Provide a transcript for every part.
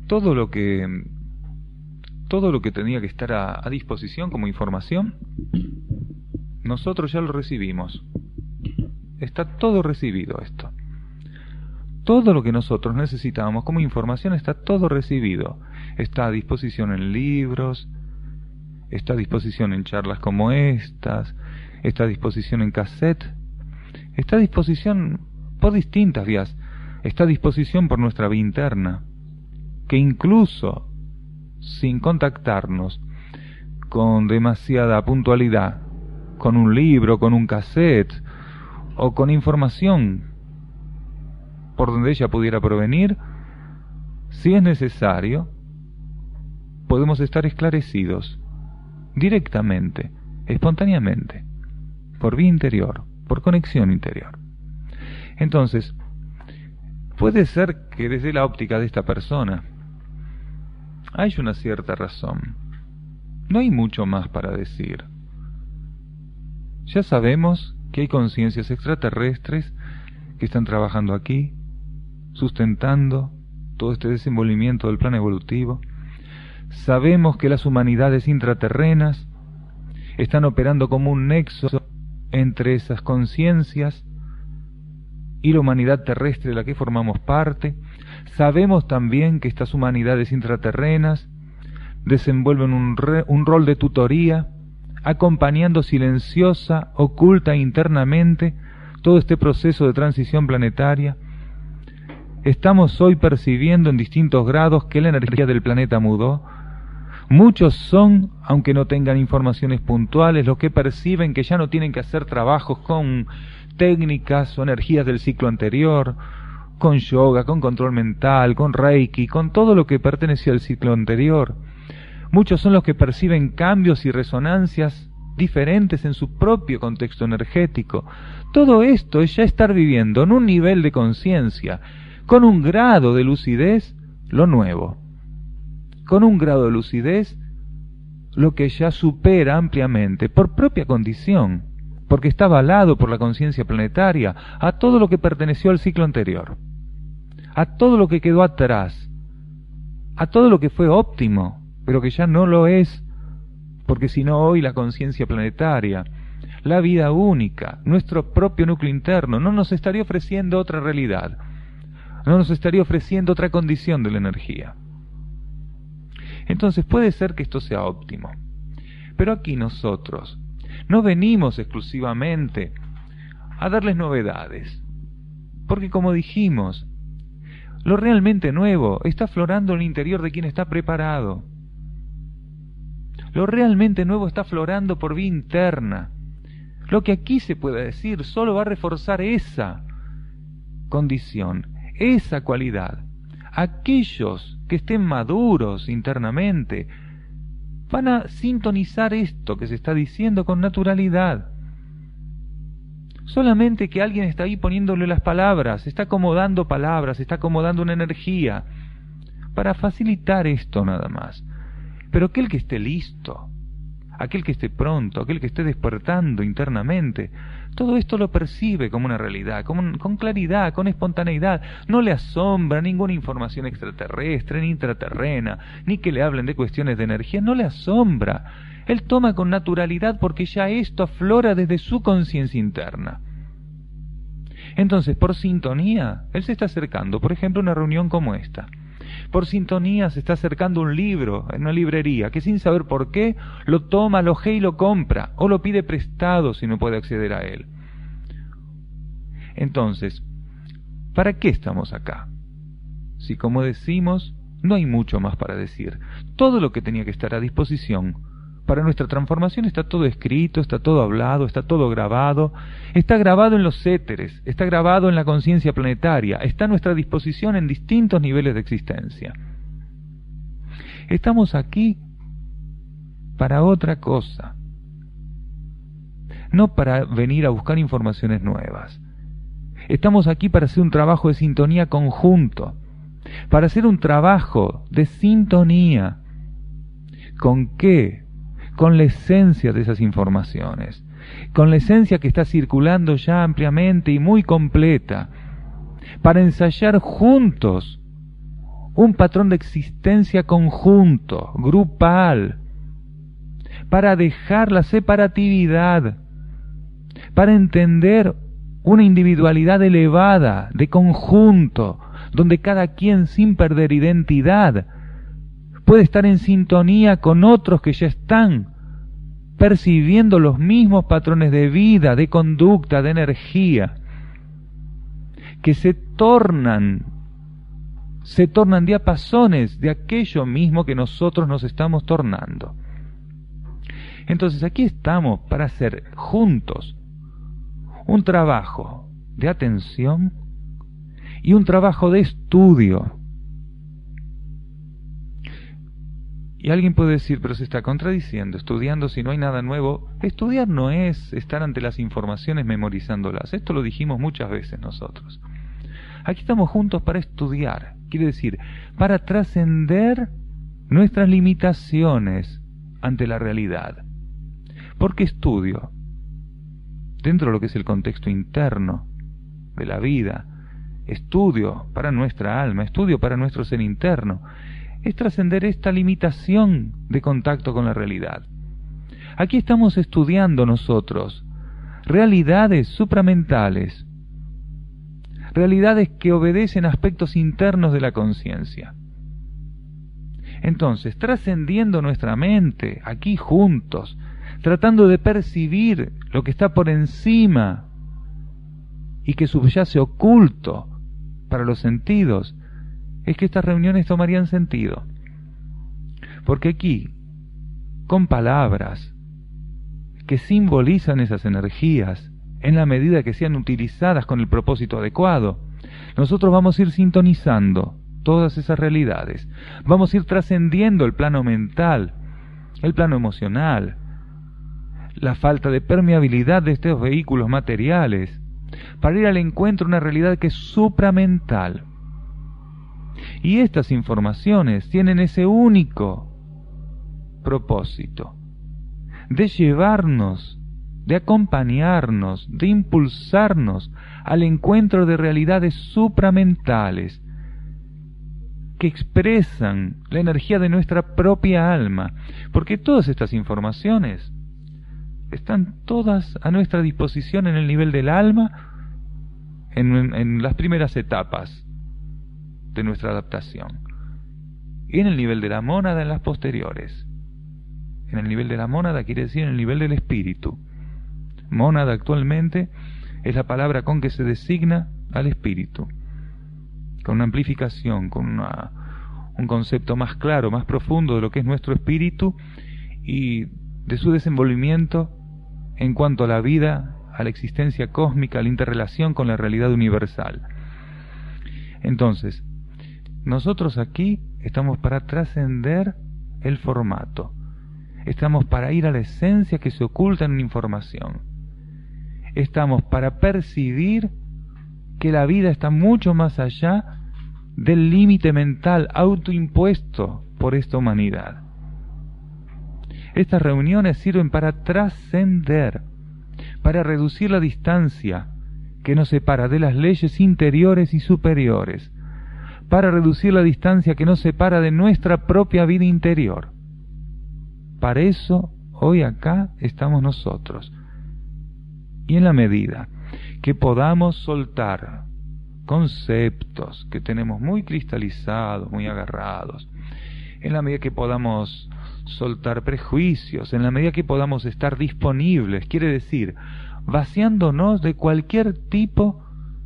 todo lo que tenía que estar a disposición como información, nosotros ya lo recibimos. Está todo recibido esto. Todo lo que nosotros necesitábamos como información está todo recibido. Está a disposición en libros, está a disposición en charlas como estas, está a disposición en cassette, está a disposición por distintas vías, está a disposición por nuestra vía interna, que incluso sin contactarnos con demasiada puntualidad, con un libro, con un cassette o con información por donde ella pudiera provenir, si es necesario, podemos estar esclarecidos directamente, espontáneamente, por vía interior, por conexión interior. Entonces, puede ser que desde la óptica de esta persona hay una cierta razón. No hay mucho más para decir. Ya sabemos que hay conciencias extraterrestres que están trabajando aquí, sustentando todo este desenvolvimiento del plan evolutivo. Sabemos que las humanidades intraterrenas están operando como un nexo entre esas conciencias y la humanidad terrestre de la que formamos parte. Sabemos también que estas humanidades intraterrenas desenvuelven un rol de tutoría, acompañando silenciosa, oculta internamente todo este proceso de transición planetaria. Estamos hoy percibiendo en distintos grados que la energía del planeta mudó. Muchos son, aunque no tengan informaciones puntuales, los que perciben que ya no tienen que hacer trabajos con técnicas o energías del ciclo anterior, con yoga, con control mental, con reiki, con todo lo que perteneció al ciclo anterior. Muchos son los que perciben cambios y resonancias diferentes en su propio contexto energético. Todo esto es ya estar viviendo en un nivel de conciencia, con un grado de lucidez, lo nuevo. Con un grado de lucidez, lo que ya supera ampliamente, por propia condición, porque está avalado por la conciencia planetaria, a todo lo que perteneció al ciclo anterior, a todo lo que quedó atrás, a todo lo que fue óptimo, pero que ya no lo es, porque si no hoy la conciencia planetaria, la vida única, nuestro propio núcleo interno, no nos estaría ofreciendo otra realidad, no nos estaría ofreciendo otra condición de la energía. Entonces puede ser que esto sea óptimo, pero aquí nosotros no venimos exclusivamente a darles novedades, porque como dijimos, lo realmente nuevo está aflorando en el interior de quien está preparado. Lo realmente nuevo está aflorando por vía interna. Lo que aquí se pueda decir solo va a reforzar esa condición, esa cualidad. Aquellos que estén maduros internamente van a sintonizar esto que se está diciendo con naturalidad. Solamente que alguien está ahí poniéndole las palabras, está acomodando palabras, está acomodando una energía para facilitar esto nada más. Pero aquel que esté listo, aquel que esté pronto, aquel que esté despertando internamente, todo esto lo percibe como una realidad, con claridad, con espontaneidad. No le asombra ninguna información extraterrestre, ni intraterrena, ni que le hablen de cuestiones de energía, no le asombra. Él toma con naturalidad porque ya esto aflora desde su conciencia interna. Entonces, por sintonía, él se está acercando, por ejemplo, a una reunión como esta. Por sintonía se está acercando un libro en una librería que sin saber por qué lo toma, lo ojea y lo compra, o lo pide prestado si no puede acceder a él. Entonces, ¿para qué estamos acá? Si, como decimos, no hay mucho más para decir. Todo lo que tenía que estar a disposición para nuestra transformación está todo escrito, está todo hablado, está todo grabado, está grabado en los éteres, está grabado en la conciencia planetaria, está a nuestra disposición en distintos niveles de existencia. Estamos aquí para otra cosa, no para venir a buscar informaciones nuevas. Estamos aquí para hacer un trabajo de sintonía conjunto, para hacer un trabajo de sintonía. ¿Con qué? Con la esencia de esas informaciones, con la esencia que está circulando ya ampliamente y muy completa, para ensayar juntos un patrón de existencia conjunto, grupal, para dejar la separatividad, para entender una individualidad elevada, de conjunto, donde cada quien, sin perder identidad, puede estar en sintonía con otros que ya están percibiendo los mismos patrones de vida, de conducta, de energía, que se tornan diapasones de aquello mismo que nosotros nos estamos tornando. Entonces aquí estamos para hacer juntos un trabajo de atención y un trabajo de estudio. Y alguien puede decir, pero se está contradiciendo, estudiando si no hay nada nuevo. Estudiar no es estar ante las informaciones memorizándolas. Esto lo dijimos muchas veces nosotros. Aquí estamos juntos para estudiar, quiere decir, para trascender nuestras limitaciones ante la realidad. ¿Por qué estudio? Dentro de lo que es el contexto interno de la vida, estudio para nuestra alma, estudio para nuestro ser interno, es trascender esta limitación de contacto con la realidad. Aquí estamos estudiando nosotros realidades supramentales, realidades que obedecen a aspectos internos de la conciencia. Entonces, trascendiendo nuestra mente, aquí juntos, tratando de percibir lo que está por encima y que subyace oculto para los sentidos, es que estas reuniones tomarían sentido. Porque aquí, con palabras que simbolizan esas energías, en la medida que sean utilizadas con el propósito adecuado, nosotros vamos a ir sintonizando todas esas realidades. Vamos a ir trascendiendo el plano mental, el plano emocional, la falta de permeabilidad de estos vehículos materiales, para ir al encuentro de una realidad que es supramental. Y estas informaciones tienen ese único propósito, de llevarnos, de acompañarnos, de impulsarnos al encuentro de realidades supramentales que expresan la energía de nuestra propia alma, porque todas estas informaciones están todas a nuestra disposición en el nivel del alma, en las primeras etapas de nuestra adaptación, y en el nivel de la mónada en las posteriores. En el nivel de la mónada quiere decir en el nivel del espíritu. Mónada actualmente es la palabra con que se designa al espíritu, con una amplificación, con un concepto más claro, más profundo de lo que es nuestro espíritu y de su desenvolvimiento en cuanto a la vida, a la existencia cósmica, a la interrelación con la realidad universal. Entonces, nosotros aquí estamos para trascender el formato, estamos para ir a la esencia que se oculta en una información, estamos para percibir que la vida está mucho más allá del límite mental autoimpuesto por esta humanidad. Estas reuniones sirven para trascender, para reducir la distancia que nos separa de las leyes interiores y superiores, para reducir la distancia que nos separa de nuestra propia vida interior. Para eso, hoy acá estamos nosotros. Y en la medida que podamos soltar conceptos que tenemos muy cristalizados, muy agarrados, en la medida que podamos soltar prejuicios, en la medida que podamos estar disponibles, quiere decir, vaciándonos de cualquier tipo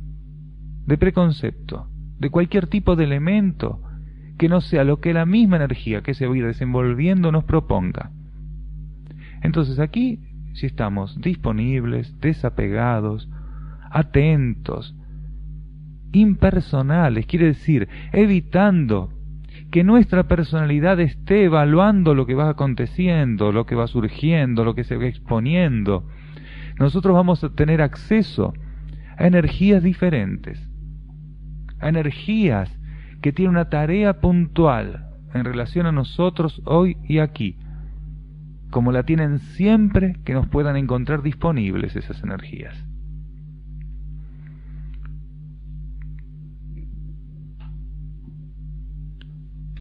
de preconcepto, de cualquier tipo de elemento que no sea lo que la misma energía que se va a ir desenvolviendo nos proponga. Entonces aquí, si estamos disponibles, desapegados, atentos, impersonales, quiere decir, evitando que nuestra personalidad esté evaluando lo que va aconteciendo, lo que va surgiendo, lo que se va exponiendo, nosotros vamos a tener acceso a energías diferentes, a energías que tienen una tarea puntual en relación a nosotros hoy y aquí, como la tienen siempre que nos puedan encontrar disponibles esas energías.